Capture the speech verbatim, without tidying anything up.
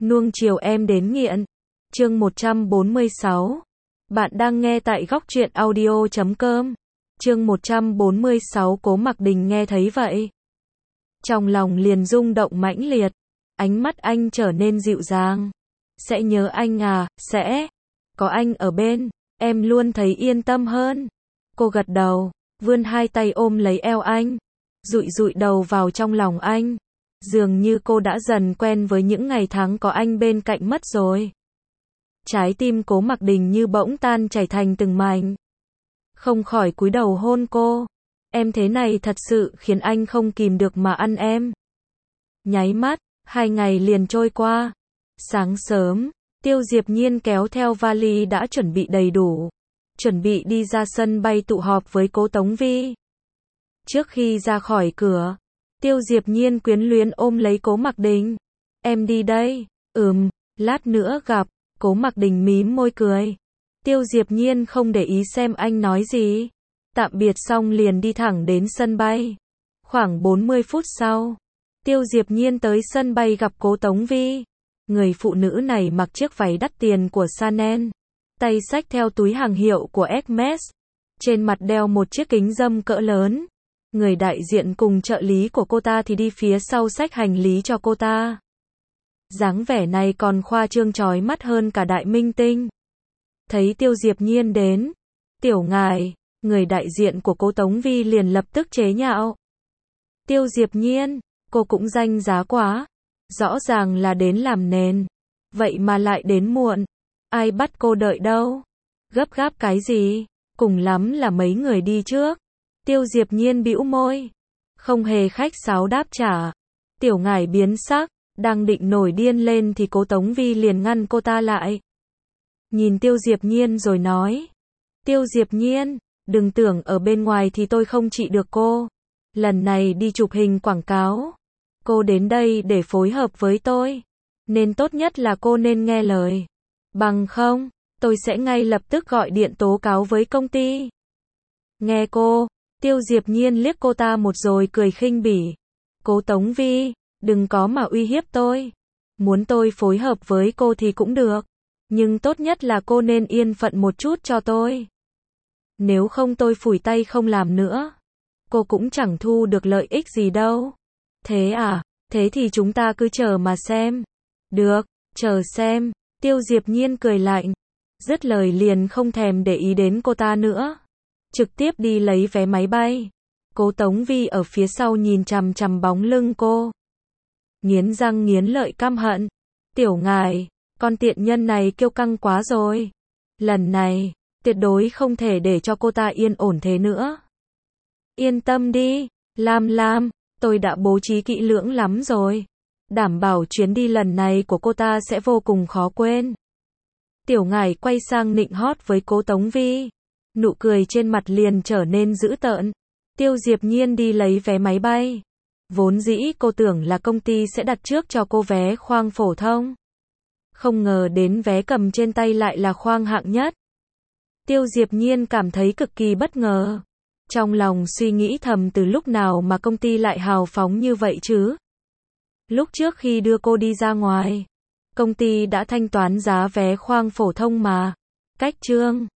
Nuông chiều em đến nghiện. Chương một trăm bốn mươi sáu. Bạn đang nghe tại góc truyện audio chấm com. Chương một trăm bốn mươi sáu. Cố Mặc Đình nghe thấy vậy, trong lòng liền rung động mãnh liệt, ánh mắt anh trở nên dịu dàng. Sẽ nhớ anh à, sẽ. Có anh ở bên, em luôn thấy yên tâm hơn. Cô gật đầu, vươn hai tay ôm lấy eo anh, dụi dụi đầu vào trong lòng anh. Dường như cô đã dần quen với những ngày tháng có anh bên cạnh mất rồi. Trái tim Cố Mặc Đình như bỗng tan chảy thành từng mảnh. Không khỏi cúi đầu hôn cô. Em thế này thật sự khiến anh không kìm được mà ăn em. Nháy mắt, hai ngày liền trôi qua. Sáng sớm, Tiêu Diệp Nhiên kéo theo vali đã chuẩn bị đầy đủ, chuẩn bị đi ra sân bay tụ họp với Cố Tống Vi. Trước khi ra khỏi cửa, Tiêu Diệp Nhiên quyến luyến ôm lấy Cố Mặc Đình. Em đi đây. Ừm, lát nữa gặp. Cố Mặc Đình mím môi cười. Tiêu Diệp Nhiên không để ý xem anh nói gì. Tạm biệt xong liền đi thẳng đến sân bay. Khoảng bốn mươi phút sau, Tiêu Diệp Nhiên tới sân bay gặp Cố Tống Vi. Người phụ nữ này mặc chiếc váy đắt tiền của Chanel, tay xách theo túi hàng hiệu của Hermes, trên mặt đeo một chiếc kính râm cỡ lớn. Người đại diện cùng trợ lý của cô ta thì đi phía sau xách hành lý cho cô ta. Dáng vẻ này còn khoa trương chói mắt hơn cả đại minh tinh. Thấy Tiêu Diệp Nhiên đến, tiểu ngài, người đại diện của Cố Tống Vi liền lập tức chế nhạo. Tiêu Diệp Nhiên, cô cũng danh giá quá. Rõ ràng là đến làm nền, vậy mà lại đến muộn. Ai bắt cô đợi đâu? Gấp gáp cái gì? Cùng lắm là mấy người đi trước. Tiêu Diệp Nhiên bĩu môi, không hề khách sáo đáp trả. Tiểu ngải biến sắc, đang định nổi điên lên thì Cố Tống Vi liền ngăn cô ta lại. Nhìn Tiêu Diệp Nhiên rồi nói. Tiêu Diệp Nhiên, đừng tưởng ở bên ngoài thì tôi không trị được cô. Lần này đi chụp hình quảng cáo, cô đến đây để phối hợp với tôi, nên tốt nhất là cô nên nghe lời. Bằng không, tôi sẽ ngay lập tức gọi điện tố cáo với công ty. Nghe cô. Tiêu Diệp Nhiên liếc cô ta một rồi cười khinh bỉ. Cố Tống Vi, đừng có mà uy hiếp tôi. Muốn tôi phối hợp với cô thì cũng được, nhưng tốt nhất là cô nên yên phận một chút cho tôi. Nếu không tôi phủi tay không làm nữa. Cô cũng chẳng thu được lợi ích gì đâu. Thế à, thế thì chúng ta cứ chờ mà xem. Được, chờ xem. Tiêu Diệp Nhiên cười lạnh, dứt lời liền không thèm để ý đến cô ta nữa, trực tiếp đi lấy vé máy bay. Cố Tống Vi ở phía sau nhìn chằm chằm bóng lưng cô, nghiến răng nghiến lợi căm hận. Tiểu ngài, con tiện nhân này kiêu căng quá rồi. Lần này, tuyệt đối không thể để cho cô ta yên ổn thế nữa. Yên tâm đi, Lam Lam, tôi đã bố trí kỹ lưỡng lắm rồi. Đảm bảo chuyến đi lần này của cô ta sẽ vô cùng khó quên. Tiểu ngải quay sang nịnh hót với Cố Tống Vi. Nụ cười trên mặt liền trở nên dữ tợn. Tiêu Diệp Nhiên đi lấy vé máy bay. Vốn dĩ cô tưởng là công ty sẽ đặt trước cho cô vé khoang phổ thông. Không ngờ đến vé cầm trên tay lại là khoang hạng nhất. Tiêu Diệp Nhiên cảm thấy cực kỳ bất ngờ. Trong lòng suy nghĩ thầm từ lúc nào mà công ty lại hào phóng như vậy chứ? Lúc trước khi đưa cô đi ra ngoài, công ty đã thanh toán giá vé khoang phổ thông mà. Cách trương,